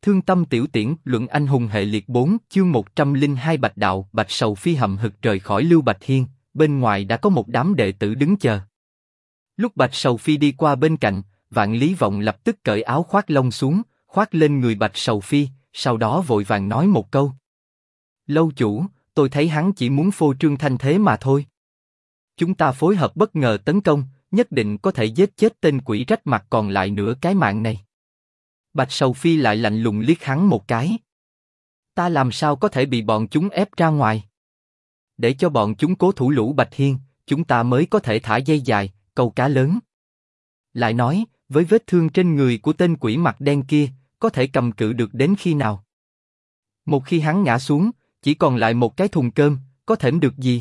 Thương tâm tiểu tiễn, luận anh hùng hệ liệt 4, chương 102 Bạch Đạo. Bạch Sầu Phi hậm hực rời khỏi Lưu Bạch Hiên, bên ngoài đã có một đám đệ tử đứng chờ. Lúc Bạch Sầu Phi đi qua bên cạnh, Vạn Lý Vọng lập tức cởi áo khoác lông xuống, khoác lên người Bạch Sầu Phi, sau đó vội vàng nói một câu. Lâu chủ, tôi thấy hắn chỉ muốn phô trương thanh thế mà thôi. Chúng ta phối hợp bất ngờ tấn công, nhất định có thể giết chết tên quỷ rách mặt còn lại nửa cái mạng này. Bạch Sầu Phi lại lạnh lùng liếc hắn một cái. Ta làm sao có thể bị bọn chúng ép ra ngoài? Để cho bọn chúng cố thủ lũ Bạch Hiên, chúng ta mới có thể thả dây dài, câu cá lớn. Lại nói, với vết thương trên người của tên quỷ mặt đen kia, có thể cầm cự được đến khi nào? Một khi hắn ngã xuống, chỉ còn lại một cái thùng cơm, có thèm được gì?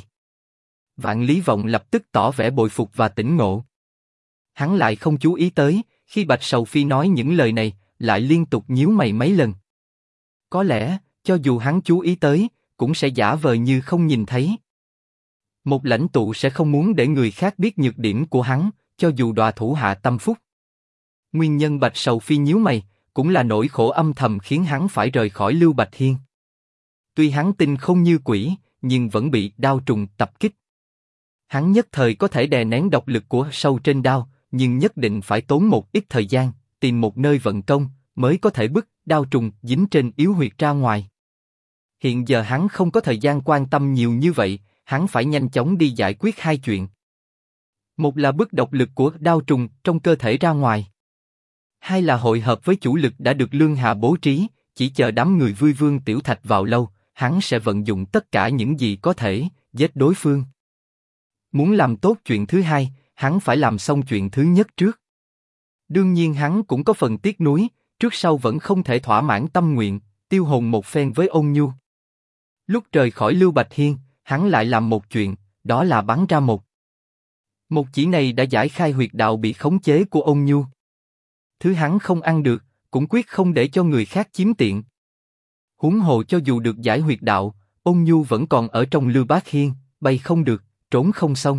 Vạn Lý Vọng lập tức tỏ vẻ bội phục và tỉnh ngộ. Hắn lại không chú ý tới, khi Bạch Sầu Phi nói những lời này, lại liên tục nhíu mày mấy lần. Có lẽ, cho dù hắn chú ý tới, cũng sẽ giả vờ như không nhìn thấy. Một lãnh tụ sẽ không muốn để người khác biết nhược điểm của hắn, cho dù đọa thủ hạ tâm phúc. Nguyên nhân Bạch Sầu Phi nhíu mày, cũng là nỗi khổ âm thầm khiến hắn phải rời khỏi Lưu Bạch Hiên. Tuy hắn tinh không như quỷ, nhưng vẫn bị đao trùng tập kích. Hắn nhất thời có thể đè nén độc lực của sâu trên đao, nhưng nhất định phải tốn một ít thời gian, tìm một nơi vận công, mới có thể bức đao trùng dính trên yếu huyệt ra ngoài. Hiện giờ hắn không có thời gian quan tâm nhiều như vậy, hắn phải nhanh chóng đi giải quyết hai chuyện. Một là bức độc lực của đao trùng trong cơ thể ra ngoài. Hai là hội hợp với chủ lực đã được Lương Hà bố trí, chỉ chờ đám người Vui Vương Tiểu Thạch vào lâu, hắn sẽ vận dụng tất cả những gì có thể, giết đối phương. Muốn làm tốt chuyện thứ hai, hắn phải làm xong chuyện thứ nhất trước. Đương nhiên hắn cũng có phần tiếc nuối, trước sau vẫn không thể thỏa mãn tâm nguyện, tiêu hồn một phen với Ôn Nhu. Lúc rời khỏi Lưu Bạch Hiên, hắn lại làm một chuyện, đó là bắn ra một chỉ này đã giải khai huyệt đạo bị khống chế của Ôn Nhu. Thứ hắn không ăn được, cũng quyết không để cho người khác chiếm tiện. Huống hồ cho dù được giải huyệt đạo, Ôn Nhu vẫn còn ở trong Lưu Bác Hiên, bay không được, trốn không xong.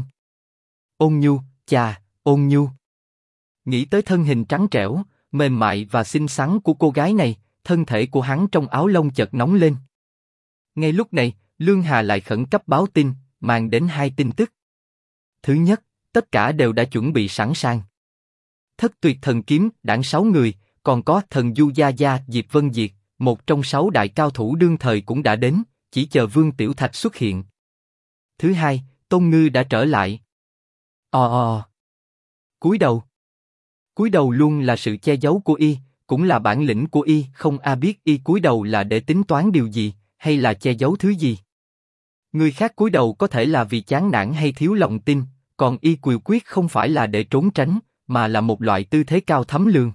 Ôn Nhu, chà, Ôn Nhu. Nghĩ tới thân hình trắng trẻo, mềm mại và xinh xắn của cô gái này, thân thể của hắn trong áo lông chợt nóng lên. Ngay lúc này, Lương Hà lại khẩn cấp báo tin, mang đến hai tin tức. Thứ nhất, tất cả đều đã chuẩn bị sẵn sàng. Thất Tuyệt Thần Kiếm đảng 6 người, còn có Thần Du Gia Gia Diệp Vân Diệt, một trong 6 đại cao thủ đương thời cũng đã đến, chỉ chờ Vương Tiểu Thạch xuất hiện. Thứ hai, Tôn Ngư đã trở lại. Cúi đầu luôn là sự che giấu của y, cũng là bản lĩnh của y, không ai biết y cúi đầu là để tính toán điều gì, hay là che giấu thứ gì. Người khác cúi đầu có thể là vì chán nản hay thiếu lòng tin, còn y cùi quyết không phải là để trốn tránh, mà là một loại tư thế cao thấm lường.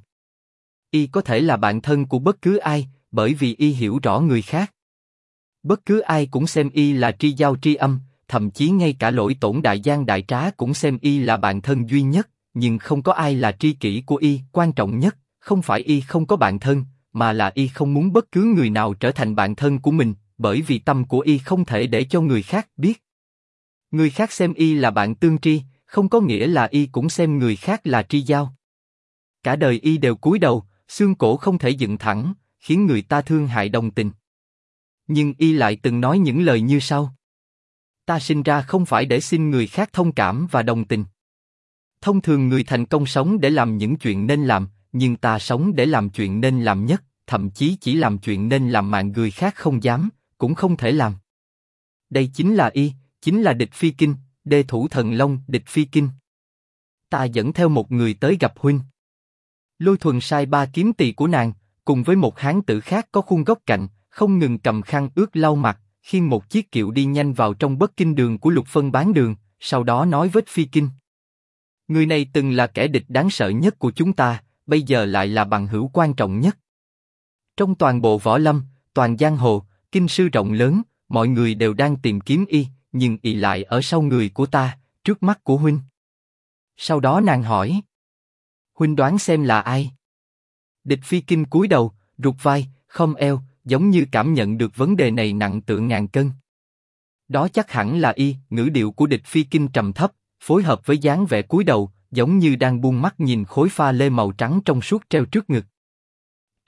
Y có thể là bạn thân của bất cứ ai, bởi vì y hiểu rõ người khác. Bất cứ ai cũng xem y là tri giao tri âm, thậm chí ngay cả Lỗi Tổn đại gian đại trá cũng xem y là bạn thân duy nhất, nhưng không có ai là tri kỷ của y. Quan trọng nhất, không phải y không có bạn thân, mà là y không muốn bất cứ người nào trở thành bạn thân của mình, bởi vì tâm của y không thể để cho người khác biết. Người khác xem y là bạn tương tri, không có nghĩa là y cũng xem người khác là tri giao. Cả đời y đều cúi đầu, xương cổ không thể dựng thẳng, khiến người ta thương hại đồng tình. Nhưng y lại từng nói những lời như sau: ta sinh ra không phải để xin người khác thông cảm và đồng tình. Thông thường người thành công sống để làm những chuyện nên làm, nhưng ta sống để làm chuyện nên làm nhất, thậm chí chỉ làm chuyện nên làm mà người khác không dám, cũng không thể làm. Đây chính là y, chính là Địch Phi Kinh, đê thủ thần long Địch Phi Kinh. Ta dẫn theo một người tới gặp huynh. Lôi Thuần sai 3 kiếm tỳ của nàng, cùng với một hán tử khác có khuôn góc cạnh, không ngừng cầm khăn ướt lau mặt, khiêng một chiếc kiệu đi nhanh vào trong Bất Kinh đường của Lục Phân bán đường, sau đó nói với Phi Kinh: người này từng là kẻ địch đáng sợ nhất của chúng ta, bây giờ lại là bằng hữu quan trọng nhất. Trong toàn bộ võ lâm, toàn giang hồ, kinh sư rộng lớn, mọi người đều đang tìm kiếm y, nhưng y lại ở sau người của ta, trước mắt của huynh. Sau đó nàng hỏi: huynh đoán xem là ai? Địch Phi Kinh cúi đầu, rụt vai, khom eo, giống như cảm nhận được vấn đề này nặng tựa ngàn cân. Đó chắc hẳn là y. Ngữ điệu của Địch Phi Kinh trầm thấp, phối hợp với dáng vẻ cúi đầu, giống như đang buông mắt nhìn khối pha lê màu trắng trong suốt treo trước ngực.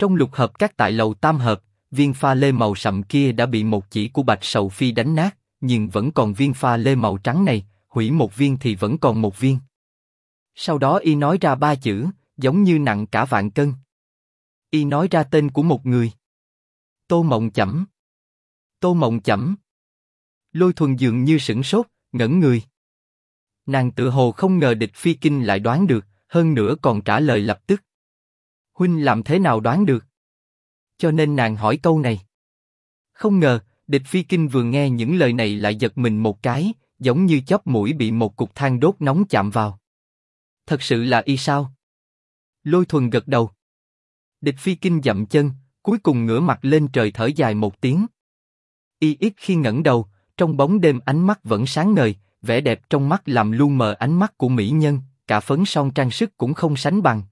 Trong lục hợp các tại lầu tam hợp, viên pha lê màu sậm kia đã bị một chỉ của Bạch Sầu Phi đánh nát, nhưng vẫn còn viên pha lê màu trắng này, hủy một viên thì vẫn còn một viên. Sau đó y nói ra ba chữ, giống như nặng cả vạn cân. Y nói ra tên của một người. Tô Mộng Chẩm. Tô Mộng Chẩm. Lôi Thuần dường như sửng sốt, ngẩn người. Nàng tự hồ không ngờ Địch Phi Kinh lại đoán được, hơn nữa còn trả lời lập tức. Huynh làm thế nào đoán được? Cho nên nàng hỏi câu này. Không ngờ, Địch Phi Kinh vừa nghe những lời này lại giật mình một cái, giống như chóp mũi bị một cục than đốt nóng chạm vào. Thật sự là y sao? Lôi Thuần gật đầu. Địch Phi Kinh dậm chân, cuối cùng ngửa mặt lên trời thở dài một tiếng. Y ít khi ngẩng đầu, trong bóng đêm ánh mắt vẫn sáng ngời, vẻ đẹp trong mắt làm lu mờ ánh mắt của mỹ nhân, cả phấn son trang sức cũng không sánh bằng.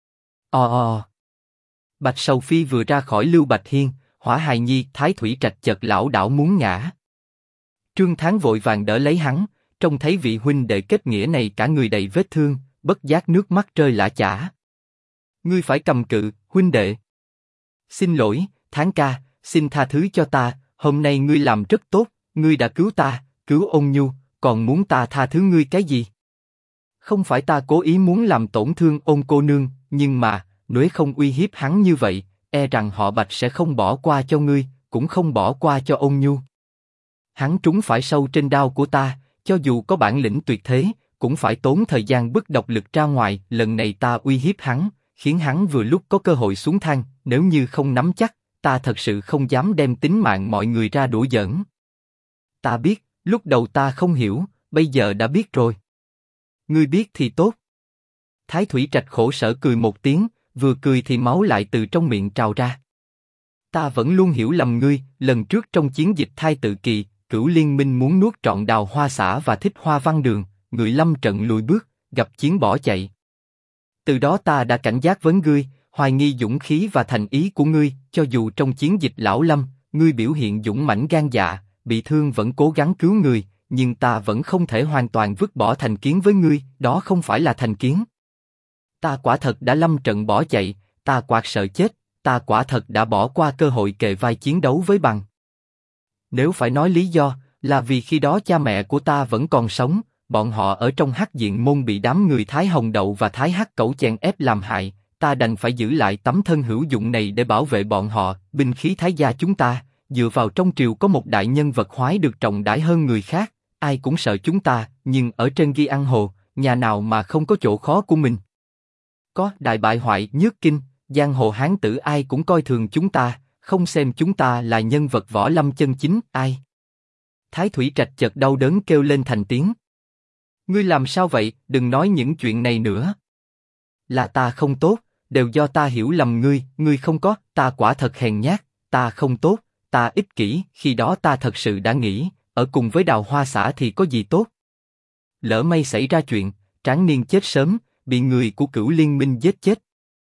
Bạch Sầu Phi vừa ra khỏi Lưu Bạch Hiên, Hỏa Hài Nhi Thái Thủy Trạch chợt lảo đảo muốn ngã. Trương Thắng vội vàng đỡ lấy hắn, trông thấy vị huynh đệ kết nghĩa này cả người đầy vết thương, bất giác nước mắt rơi lã chã. Ngươi phải cầm cự, huynh đệ. Xin lỗi, Thắng ca, xin tha thứ cho ta, hôm nay ngươi làm rất tốt, ngươi đã cứu ta, cứu Ôn Nhu, còn muốn ta tha thứ ngươi cái gì? Không phải ta cố ý muốn làm tổn thương Ôn cô nương, nhưng mà, nếu không uy hiếp hắn như vậy, e rằng họ Bạch sẽ không bỏ qua cho ngươi, cũng không bỏ qua cho Ôn Nhu. Hắn trúng phải sâu trên đao của ta, cho dù có bản lĩnh tuyệt thế, cũng phải tốn thời gian bức độc lực ra ngoài. Lần này ta uy hiếp hắn, khiến hắn vừa lúc có cơ hội xuống thang. Nếu như không nắm chắc, ta thật sự không dám đem tính mạng mọi người ra đùa giỡn. Ta biết, lúc đầu ta không hiểu, bây giờ đã biết rồi. Ngươi biết thì tốt. Thái Thủy Trạch khổ sở cười một tiếng, vừa cười thì máu lại từ trong miệng trào ra. Ta vẫn luôn hiểu lầm ngươi. Lần trước trong chiến dịch Thai Tự Kỳ, Cửu Liên Minh muốn nuốt trọn Đào Hoa Xã và Thích Hoa Văn Đường, ngươi lâm trận lùi bước, gặp chiến bỏ chạy. Từ đó ta đã cảnh giác với ngươi, hoài nghi dũng khí và thành ý của ngươi. Cho dù trong chiến dịch Lão Lâm, ngươi biểu hiện dũng mãnh gan dạ, bị thương vẫn cố gắng cứu người, nhưng ta vẫn không thể hoàn toàn vứt bỏ thành kiến với ngươi. Đó không phải là thành kiến. Ta quả thật đã lâm trận bỏ chạy, ta quả sợ chết, ta quả thật đã bỏ qua cơ hội kề vai chiến đấu với Bằng. Nếu phải nói lý do, là vì khi đó cha mẹ của ta vẫn còn sống, bọn họ ở trong Hắc Diện Môn bị đám người Thái Hồng Đậu và Thái Hắc Cẩu chèn ép làm hại, ta đành phải giữ lại tấm thân hữu dụng này để bảo vệ bọn họ. Binh khí Thái gia chúng ta, dựa vào trong triều có một đại nhân vật hoái được trọng đãi hơn người khác, ai cũng sợ chúng ta, nhưng ở trên Ghi Ăn Hồ, nhà nào mà không có chỗ khó của mình. Có đại bại hoại nhước kinh, giang hồ hán tử ai cũng coi thường chúng ta, không xem chúng ta là nhân vật võ lâm chân chính. Ai? Thái Thủy Trạch chợt đau đớn kêu lên thành tiếng. Ngươi làm sao vậy? Đừng nói những chuyện này nữa. Là ta không tốt, đều do ta hiểu lầm ngươi. Ngươi không có, ta quả thật hèn nhát, ta không tốt, ta ích kỷ. Khi đó ta thật sự đã nghĩ, ở cùng với Đào Hoa Xã thì có gì tốt. Lỡ may xảy ra chuyện, Tráng Niên chết sớm, bị người của Cửu Liên Minh giết chết.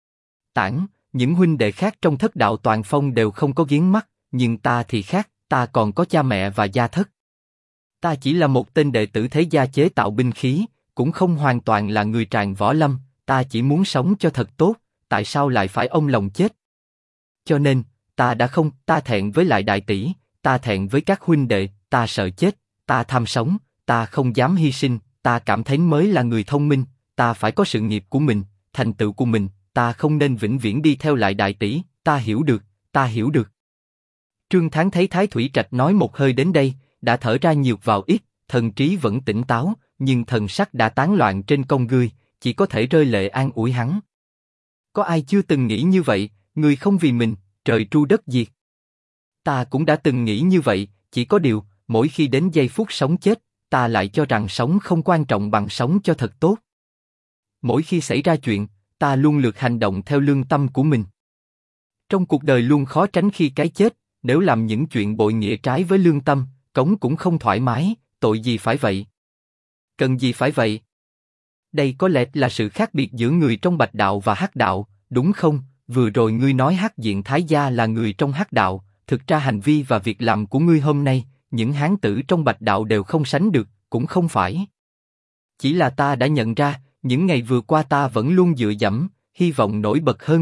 Những huynh đệ khác trong Thất Đạo Toàn Phong đều không có giếng mắt, nhưng ta thì khác, ta còn có cha mẹ và gia thất. Ta chỉ là một tên đệ tử thế gia chế tạo binh khí, cũng không hoàn toàn là người tràn võ lâm, ta chỉ muốn sống cho thật tốt, tại sao lại phải ôm lòng chết? Cho nên, ta thẹn với lại đại tỷ, ta thẹn với các huynh đệ, ta sợ chết, ta tham sống, ta không dám hy sinh, ta cảm thấy mới là người thông minh, ta phải có sự nghiệp của mình, thành tựu của mình, ta không nên vĩnh viễn đi theo lại đại tỷ, ta hiểu được, ta hiểu được. Trương Thắng thấy Thái Thủy Trạch nói một hơi đến đây, đã thở ra nhiều vào ít, thần trí vẫn tỉnh táo, nhưng thần sắc đã tán loạn trên con ngươi, chỉ có thể rơi lệ an ủi hắn. Có ai chưa từng nghĩ như vậy, người không vì mình, trời tru đất diệt. Ta cũng đã từng nghĩ như vậy, chỉ có điều, mỗi khi đến giây phút sống chết, ta lại cho rằng sống không quan trọng bằng sống cho thật tốt. Mỗi khi xảy ra chuyện, ta luôn lược hành động theo lương tâm của mình. Trong cuộc đời luôn khó tránh khi cái chết, nếu làm những chuyện bội nghĩa trái với lương tâm, cống cũng không thoải mái, tội gì phải vậy? Cần gì phải vậy? Đây có lẽ là sự khác biệt giữa người trong Bạch Đạo và Hắc Đạo, đúng không? Vừa rồi ngươi nói Hắc Diện Thái gia là người trong Hắc Đạo, thực ra hành vi và việc làm của ngươi hôm nay, những hán tử trong Bạch Đạo đều không sánh được, cũng không phải. Chỉ là ta đã nhận ra, những ngày vừa qua ta vẫn luôn dựa dẫm, hy vọng nổi bật hơn người,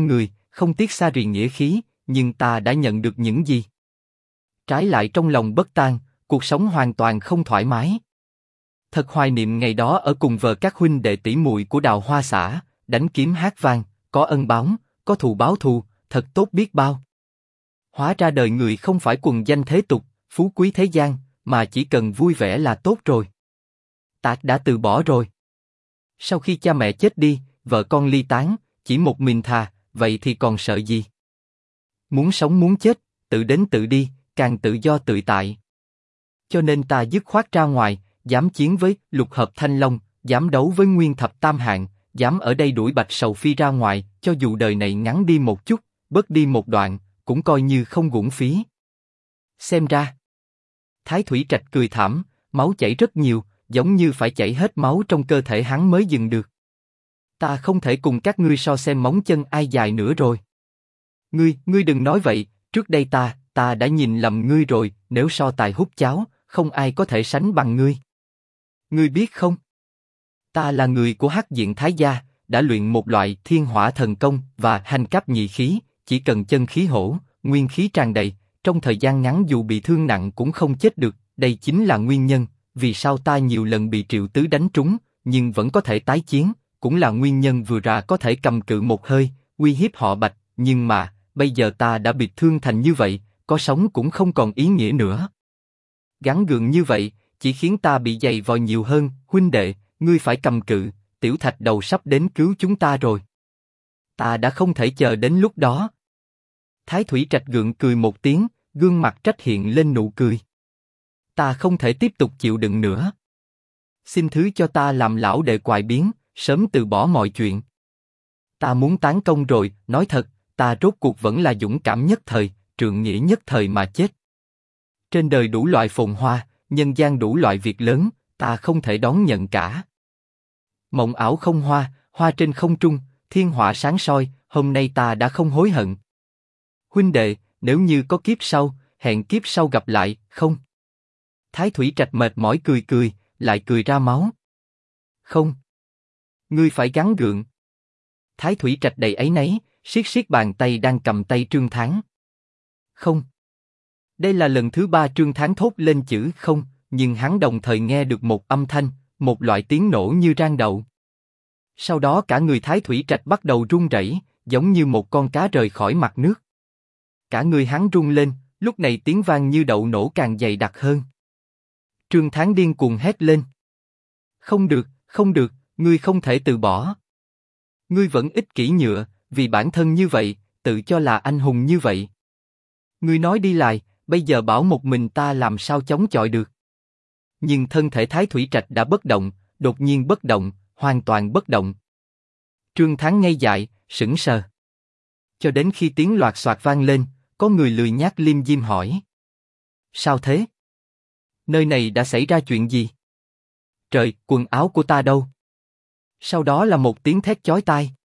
không tiếc xa rì nghĩa khí, nhưng ta đã nhận được những gì? Trái lại trong lòng bất an, cuộc sống hoàn toàn không thoải mái. Thật hoài niệm ngày đó ở cùng vợ các huynh đệ tỷ muội của Đào Hoa xã, đánh kiếm hát vang, có ân báo, có thù báo thù, thật tốt biết bao. Hóa ra đời người không phải quần danh thế tục, phú quý thế gian, mà chỉ cần vui vẻ là tốt rồi. Ta đã từ bỏ rồi. Sau khi cha mẹ chết đi, vợ con ly tán, chỉ một mình thà, vậy thì còn sợ gì? Muốn sống muốn chết, tự đến tự đi, càng tự do tự tại. Cho nên ta dứt khoát ra ngoài, dám chiến với Lục Hợp Thanh Long, dám đấu với Nguyên Thập Tam Hạng, dám ở đây đuổi Bạch Sầu Phi ra ngoài, cho dù đời này ngắn đi một chút, bớt đi một đoạn, cũng coi như không uổng phí. Xem ra, Thái Thủy Trạch cười thảm, máu chảy rất nhiều, giống như phải chảy hết máu trong cơ thể hắn mới dừng được. Ta không thể cùng các ngươi so xem móng chân ai dài nữa rồi. Ngươi đừng nói vậy, trước đây ta đã nhìn lầm ngươi rồi, nếu so tài hút cháo, không ai có thể sánh bằng ngươi. Ngươi biết không? Ta là người của Hắc Diện Thái gia, đã luyện một loại Thiên Hỏa Thần Công và Hành Cáp Nhị Khí, chỉ cần chân khí hổ, nguyên khí tràn đầy, trong thời gian ngắn dù bị thương nặng cũng không chết được. Đây chính là nguyên nhân vì sao ta nhiều lần bị Triệu Tứ đánh trúng, nhưng vẫn có thể tái chiến, cũng là nguyên nhân vừa ra có thể cầm cự một hơi, uy hiếp họ Bạch. Nhưng mà bây giờ ta đã bị thương thành như vậy, có sống cũng không còn ý nghĩa nữa. Gắng gượng như vậy chỉ khiến ta bị dày vò nhiều hơn. Huynh đệ, ngươi phải cầm cự, Tiểu Thạch Đầu sắp đến cứu chúng ta rồi. Ta đã không thể chờ đến lúc đó. Thái Thủy Trạch gượng cười một tiếng, gương mặt trách hiện lên nụ cười. Ta không thể tiếp tục chịu đựng nữa. Xin thứ cho ta làm lão đệ quại biến, sớm từ bỏ mọi chuyện. Ta muốn tán công rồi, nói thật, ta rốt cuộc vẫn là dũng cảm nhất thời, trượng nghĩa nhất thời mà chết. Trên đời đủ loại phồn hoa, nhân gian đủ loại việc lớn, ta không thể đón nhận cả. Mộng ảo không hoa, hoa trên không trung, thiên họa sáng soi, hôm nay ta đã không hối hận. Huynh đệ, nếu như có kiếp sau, hẹn kiếp sau gặp lại, không? Thái Thủy Trạch mệt mỏi cười cười, lại cười ra máu. Không. Ngươi phải gắng gượng. Thái Thủy Trạch đầy áy náy, siết siết bàn tay đang cầm tay Trương Thắng. Không. Đây là lần thứ 3 Trương Thắng thốt lên chữ không, nhưng hắn đồng thời nghe được một âm thanh, một loại tiếng nổ như rang đậu. Sau đó cả người Thái Thủy Trạch bắt đầu run rẩy, giống như một con cá rời khỏi mặt nước. Cả người hắn run lên, lúc này tiếng vang như đậu nổ càng dày đặc hơn. Trương Thắng điên cuồng hét lên. Không được, không được, ngươi không thể từ bỏ. Ngươi vẫn ích kỷ nhựa, vì bản thân như vậy, tự cho là anh hùng như vậy. Ngươi nói đi lại, bây giờ bảo một mình ta làm sao chống chọi được. Nhưng thân thể Thái Thủy Trạch đã bất động, đột nhiên bất động, hoàn toàn bất động. Trương Thắng ngây dại, sững sờ. Cho đến khi tiếng loạt soạt vang lên, có người lười nhác liêm diêm hỏi. Sao thế? Nơi này đã xảy ra chuyện gì? Trời, quần áo của ta đâu? Sau đó là một tiếng thét chói tai.